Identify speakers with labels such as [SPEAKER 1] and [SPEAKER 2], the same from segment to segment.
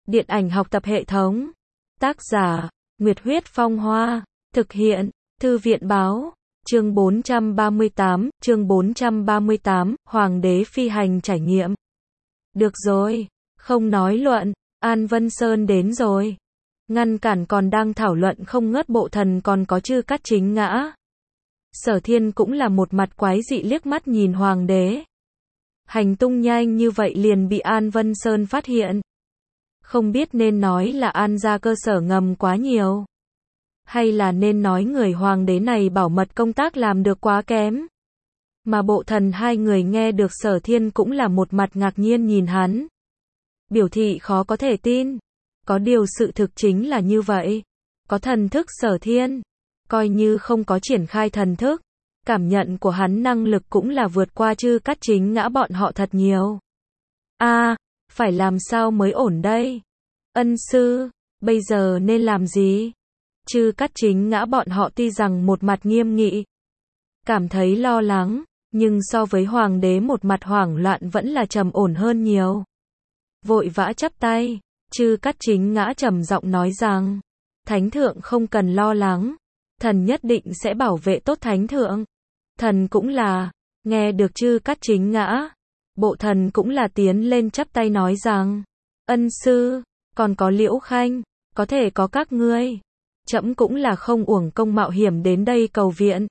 [SPEAKER 1] Điện ảnh học tập hệ thống. Tác giả, Nguyệt Huyết Phong Hoa. Thực hiện, Thư viện Báo. Chương 438, Hoàng đế phi hành trải nghiệm. Được rồi, không nói luận, An Vân Sơn đến rồi. Ngăn cản còn đang thảo luận không ngớt bộ thần còn có Chư Cát Chính ngã. Sở Thiên cũng là một mặt quái dị liếc mắt nhìn Hoàng đế. Hành tung nhanh như vậy liền bị An Vân Sơn phát hiện. Không biết nên nói là An ra cơ sở ngầm quá nhiều. Hay là nên nói người Hoàng đế này bảo mật công tác làm được quá kém. Mà bộ thần hai người nghe được Sở Thiên cũng là một mặt ngạc nhiên nhìn hắn. Biểu thị khó có thể tin. Có điều sự thực chính là như vậy. Có thần thức Sở Thiên. Coi như không có triển khai thần thức. Cảm nhận của hắn năng lực cũng là vượt qua Chư Cát Chính ngã bọn họ thật nhiều. Phải làm sao mới ổn đây? Ân sư, bây giờ nên làm gì? Chư Cát Chính ngã bọn họ tuy rằng một mặt nghiêm nghị, cảm thấy lo lắng, nhưng so với Hoàng đế một mặt hoảng loạn vẫn là trầm ổn hơn nhiều. Vội vã chắp tay, Chư Cát Chính ngã trầm giọng nói rằng, Thánh thượng không cần lo lắng, thần nhất định sẽ bảo vệ tốt Thánh thượng. Thần cũng là, nghe được Chư Cát Chính ngã, bộ thần cũng là tiến lên chắp tay nói rằng, ân sư, còn có Liễu Khanh, có thể có các ngươi. Trẫm cũng là không uổng công mạo hiểm đến đây cầu viện.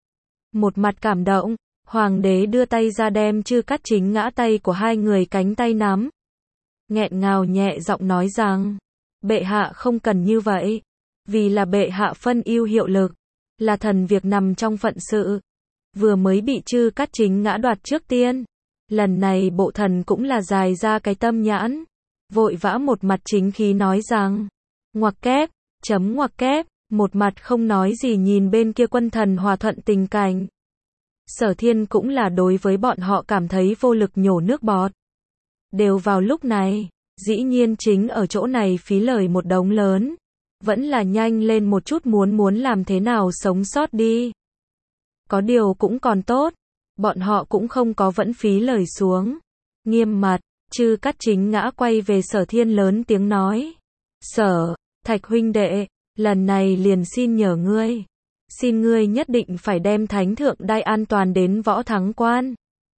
[SPEAKER 1] Một mặt cảm động, Hoàng đế đưa tay ra đem Chư Cát Chính ngã tay của hai người cánh tay nắm. Nghẹn ngào nhẹ giọng nói rằng, bệ hạ không cần như vậy, vì là bệ hạ phân ưu hiệu lực, là thần việc nằm trong phận sự. Vừa mới bị Chư Cát Chính ngã đoạt trước tiên, lần này bộ thần cũng là dài ra cái tâm nhãn, vội vã một mặt chính khí nói rằng, ngoặc kép, chấm ngoặc kép, một mặt không nói gì nhìn bên kia quân thần hòa thuận tình cảnh. Sở Thiên cũng là đối với bọn họ cảm thấy vô lực nhổ nước bọt. Đều vào lúc này, dĩ nhiên chính ở chỗ này phí lời một đống lớn, vẫn là nhanh lên một chút muốn làm thế nào sống sót đi. Có điều cũng còn tốt, bọn họ cũng không có vẫn phí lời xuống. Nghiêm mặt, Chư Cát Chính ngã quay về Sở Thiên lớn tiếng nói, Sở, Thạch huynh đệ, lần này liền xin nhờ ngươi. Xin ngươi nhất định phải đem Thánh thượng đai an toàn đến Võ Thắng Quan.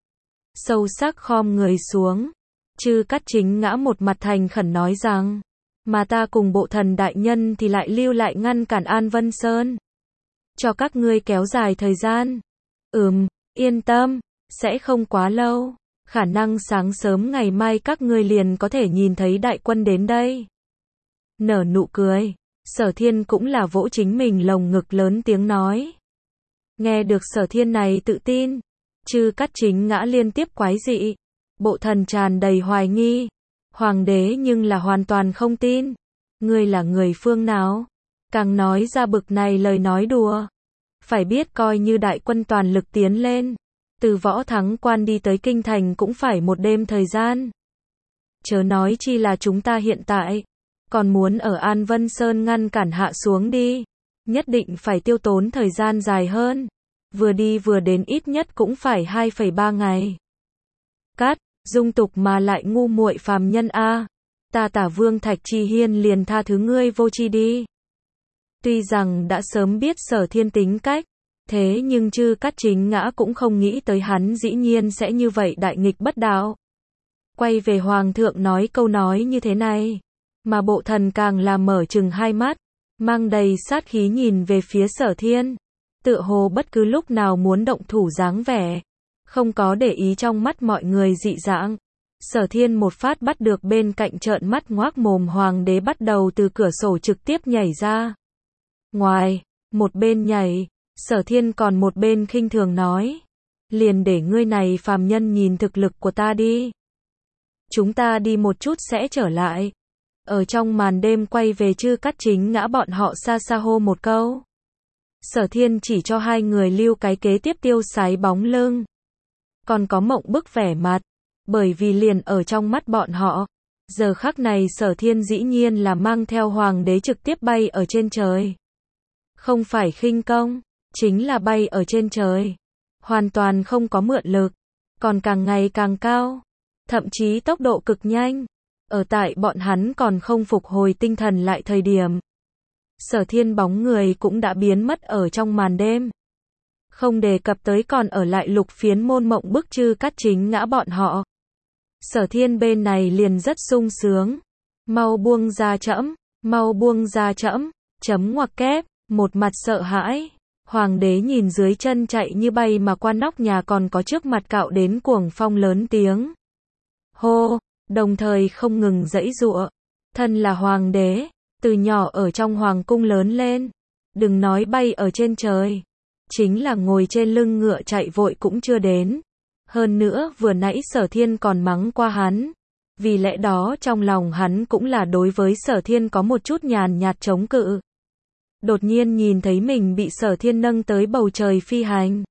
[SPEAKER 1] Sâu sắc khom người xuống, Chư Cát Chính ngã một mặt thành khẩn nói rằng, mà ta cùng bộ thần đại nhân thì lại lưu lại ngăn cản An Vân Sơn. Cho các ngươi kéo dài thời gian. Yên tâm, sẽ không quá lâu. Khả năng sáng sớm ngày mai các ngươi liền có thể nhìn thấy đại quân đến đây. Nở nụ cười, Sở Thiên cũng là vỗ chính mình lồng ngực lớn tiếng nói. Nghe được Sở Thiên này tự tin, Chư Cát Chính ngã liên tiếp quái dị. Bộ thần tràn đầy hoài nghi. Hoàng đế nhưng là hoàn toàn không tin. Ngươi là người phương nào? Càng nói ra bực này lời nói đùa. Phải biết coi như đại quân toàn lực tiến lên, từ Võ Thắng Quan đi tới Kinh Thành cũng phải một đêm thời gian. Chớ nói chi là chúng ta hiện tại, còn muốn ở An Vân Sơn ngăn cản hạ xuống đi. Nhất định phải tiêu tốn thời gian dài hơn. Vừa đi vừa đến ít nhất cũng phải 2,3 ngày. Cát, dung tục mà lại ngu muội phàm nhân a. Ta Tả Vương Thạch Chi Hiên liền tha thứ ngươi vô tri đi. Tuy rằng đã sớm biết Sở Thiên tính cách, thế nhưng Chư Cát Chính ngã cũng không nghĩ tới hắn dĩ nhiên sẽ như vậy đại nghịch bất đạo. Quay về Hoàng thượng nói câu nói như thế này, mà bộ thần càng là mở trừng hai mắt, mang đầy sát khí nhìn về phía Sở Thiên, tựa hồ bất cứ lúc nào muốn động thủ dáng vẻ, không có để ý trong mắt mọi người dị dạng. Sở Thiên một phát bắt được bên cạnh trợn mắt ngoác mồm Hoàng đế bắt đầu từ cửa sổ trực tiếp nhảy ra. Ngoài, một bên nhảy, Sở Thiên còn một bên khinh thường nói, liền để ngươi này phàm nhân nhìn thực lực của ta đi. Chúng ta đi một chút sẽ trở lại. Ở trong màn đêm quay về Chư Cát Chính ngã bọn họ xa xa hô một câu. Sở Thiên chỉ cho hai người lưu cái kế tiếp tiêu sái bóng lưng. Còn có mộng bức vẻ mặt, bởi vì liền ở trong mắt bọn họ. Giờ khắc này Sở Thiên dĩ nhiên là mang theo Hoàng đế trực tiếp bay ở trên trời. Không phải khinh công, chính là bay ở trên trời. Hoàn toàn không có mượn lực, còn càng ngày càng cao. Thậm chí tốc độ cực nhanh. Ở tại bọn hắn còn không phục hồi tinh thần lại thời điểm. Sở Thiên bóng người cũng đã biến mất ở trong màn đêm. Không đề cập tới còn ở lại Lục Phiến Môn Mộng Bức Chư Cát Chính Ngã bọn họ. Sở Thiên bên này liền rất sung sướng. Mau buông ra trẫm, mau buông ra trẫm, chấm ngoặc kép, một mặt sợ hãi. Hoàng đế nhìn dưới chân chạy như bay mà qua nóc nhà còn có trước mặt cạo đến cuồng phong lớn tiếng. Hô, đồng thời không ngừng giãy giụa. Thân là hoàng đế, từ nhỏ ở trong hoàng cung lớn lên. Đừng nói bay ở trên trời. Chính là ngồi trên lưng ngựa chạy vội cũng chưa đến. Hơn nữa vừa nãy Sở Thiên còn mắng qua hắn. Vì lẽ đó trong lòng hắn cũng là đối với Sở Thiên có một chút nhàn nhạt chống cự. Đột nhiên nhìn thấy mình bị Sở Thiên nâng tới bầu trời phi hành.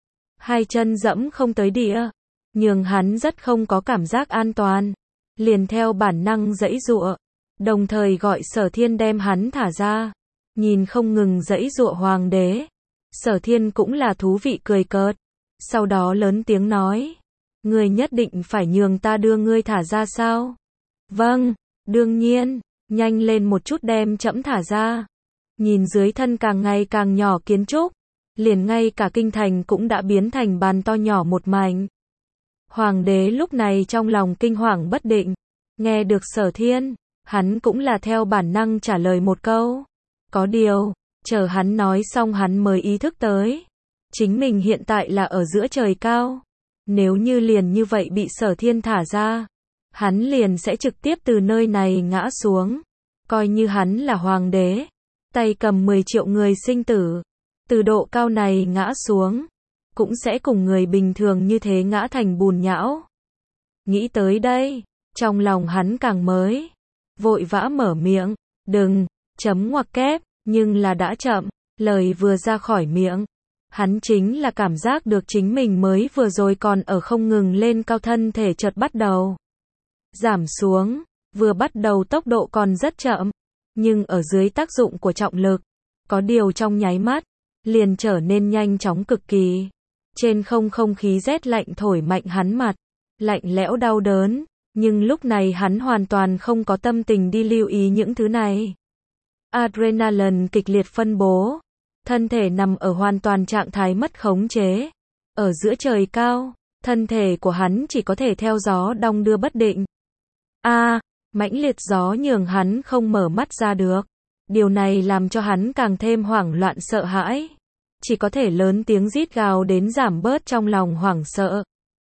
[SPEAKER 1] Hai chân dẫm không tới địa. Nhường hắn rất không có cảm giác an toàn. Liền theo bản năng giãy giụa. Đồng thời gọi Sở Thiên đem hắn thả ra. Nhìn không ngừng giãy giụa hoàng đế. Sở Thiên cũng là thú vị cười cợt. Sau đó lớn tiếng nói. Ngươi nhất định phải nhường ta đưa ngươi thả ra sao? Vâng, đương nhiên, nhanh lên một chút đem trẫm thả ra. Nhìn dưới thân càng ngày càng nhỏ kiến trúc, liền ngay cả kinh thành cũng đã biến thành bàn to nhỏ một mảnh. Hoàng đế lúc này trong lòng kinh hoàng bất định, nghe được Sở Thiên, hắn cũng là theo bản năng trả lời một câu. Có điều, chờ hắn nói xong hắn mới ý thức tới. Chính mình hiện tại là ở giữa trời cao. Nếu như liền như vậy bị Sở Thiên thả ra, hắn liền sẽ trực tiếp từ nơi này ngã xuống. Coi như hắn là hoàng đế, tay cầm 10 triệu người sinh tử, từ độ cao này ngã xuống, cũng sẽ cùng người bình thường như thế ngã thành bùn nhão. Nghĩ tới đây, trong lòng hắn càng mới, vội vã mở miệng, đừng, chấm ngoặc kép, nhưng là đã chậm, lời vừa ra khỏi miệng. Hắn chính là cảm giác được chính mình mới vừa rồi còn ở không ngừng lên cao, thân thể chợt bắt đầu giảm xuống, vừa bắt đầu tốc độ còn rất chậm, nhưng ở dưới tác dụng của trọng lực, có điều trong nháy mắt, liền trở nên nhanh chóng cực kỳ. Trên không khí rét lạnh thổi mạnh hắn mặt, lạnh lẽo đau đớn, nhưng lúc này hắn hoàn toàn không có tâm tình đi lưu ý những thứ này. Adrenaline kịch liệt phân bố. Thân thể nằm ở hoàn toàn trạng thái mất khống chế. Ở giữa trời cao, thân thể của hắn chỉ có thể theo gió đong đưa bất định. Mãnh liệt gió nhường hắn không mở mắt ra được. Điều này làm cho hắn càng thêm hoảng loạn sợ hãi. Chỉ có thể lớn tiếng rít gào đến giảm bớt trong lòng hoảng sợ.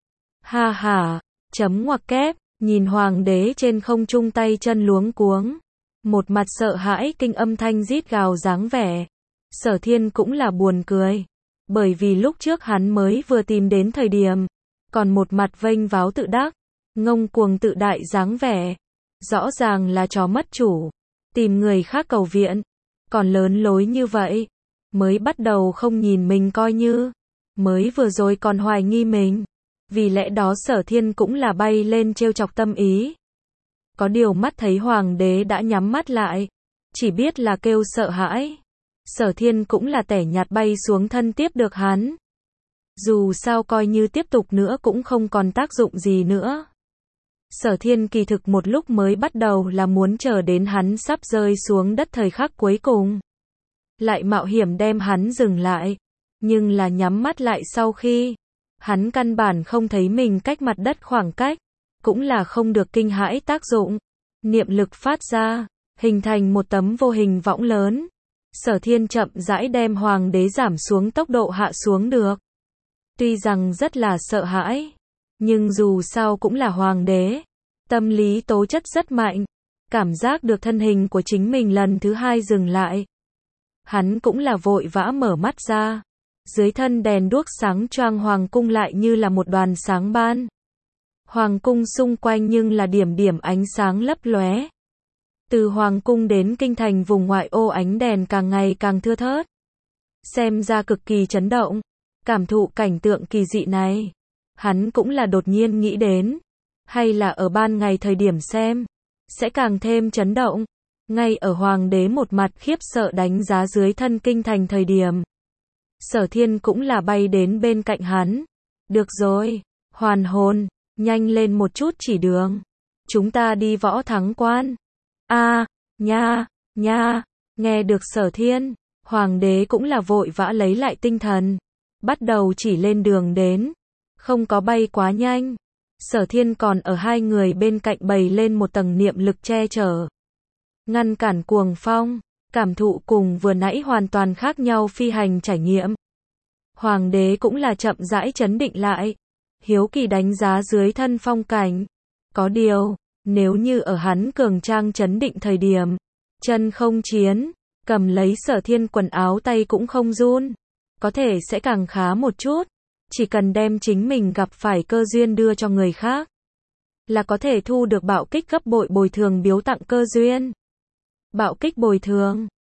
[SPEAKER 1] Ha ha, chấm ngoặc kép, nhìn hoàng đế trên không trung tay chân luống cuống. Một mặt sợ hãi kinh âm thanh rít gào dáng vẻ. Sở Thiên cũng là buồn cười, bởi vì lúc trước hắn mới vừa tìm đến thời điểm, còn một mặt vênh váo tự đắc, ngông cuồng tự đại dáng vẻ, rõ ràng là chó mất chủ, tìm người khác cầu viện, còn lớn lối như vậy, mới bắt đầu không nhìn mình coi như, mới vừa rồi còn hoài nghi mình, vì lẽ đó Sở Thiên cũng là bay lên trêu chọc tâm ý. Có điều mắt thấy hoàng đế đã nhắm mắt lại, chỉ biết là kêu sợ hãi. Sở Thiên cũng là tẻ nhạt bay xuống thân tiếp được hắn. Dù sao coi như tiếp tục nữa cũng không còn tác dụng gì nữa. Sở Thiên kỳ thực một lúc mới bắt đầu là muốn chờ đến hắn sắp rơi xuống đất thời khắc cuối cùng. Lại mạo hiểm đem hắn dừng lại. Nhưng là nhắm mắt lại sau khi hắn căn bản không thấy mình cách mặt đất khoảng cách. Cũng là không được kinh hãi tác dụng. Niệm lực phát ra, hình thành một tấm vô hình võng lớn. Sở Thiên chậm rãi đem hoàng đế giảm xuống tốc độ hạ xuống được. Tuy rằng rất là sợ hãi, nhưng dù sao cũng là hoàng đế. Tâm lý tố chất rất mạnh. Cảm giác được thân hình của chính mình lần thứ hai dừng lại. Hắn cũng là vội vã mở mắt ra. Dưới thân đèn đuốc sáng choang hoàng cung lại như là một đoàn sáng ban. Hoàng cung xung quanh nhưng là điểm điểm ánh sáng lấp lóe. Từ hoàng cung đến kinh thành vùng ngoại ô ánh đèn càng ngày càng thưa thớt. Xem ra cực kỳ chấn động. Cảm thụ cảnh tượng kỳ dị này. Hắn cũng là đột nhiên nghĩ đến. Hay là ở ban ngày thời điểm xem. Sẽ càng thêm chấn động. Ngay ở hoàng đế một mặt khiếp sợ đánh giá dưới thân kinh thành thời điểm. Sở Thiên cũng là bay đến bên cạnh hắn. Được rồi, hoàn hồn, nhanh lên một chút chỉ đường. chúng ta đi Võ Thắng Quan. A, nha, nha, nghe được Sở Thiên, hoàng đế cũng là vội vã lấy lại tinh thần, bắt đầu chỉ lên đường đến, không có bay quá nhanh. Sở Thiên còn ở hai người bên cạnh bày lên một tầng niệm lực che chở, ngăn cản cuồng phong, cảm thụ cùng vừa nãy hoàn toàn khác nhau phi hành trải nghiệm. Hoàng đế cũng là chậm rãi trấn định lại, hiếu kỳ đánh giá dưới thân phong cảnh. Có điều, nếu như ở hắn cường trang trấn định thời điểm, chân không chiến, cầm lấy Sở Thiên quần áo tay cũng không run, có thể sẽ càng khá một chút, chỉ cần đem chính mình gặp phải cơ duyên đưa cho người khác, là có thể thu được bạo kích gấp bội bồi thường biếu tặng cơ duyên. Bạo kích bồi thường,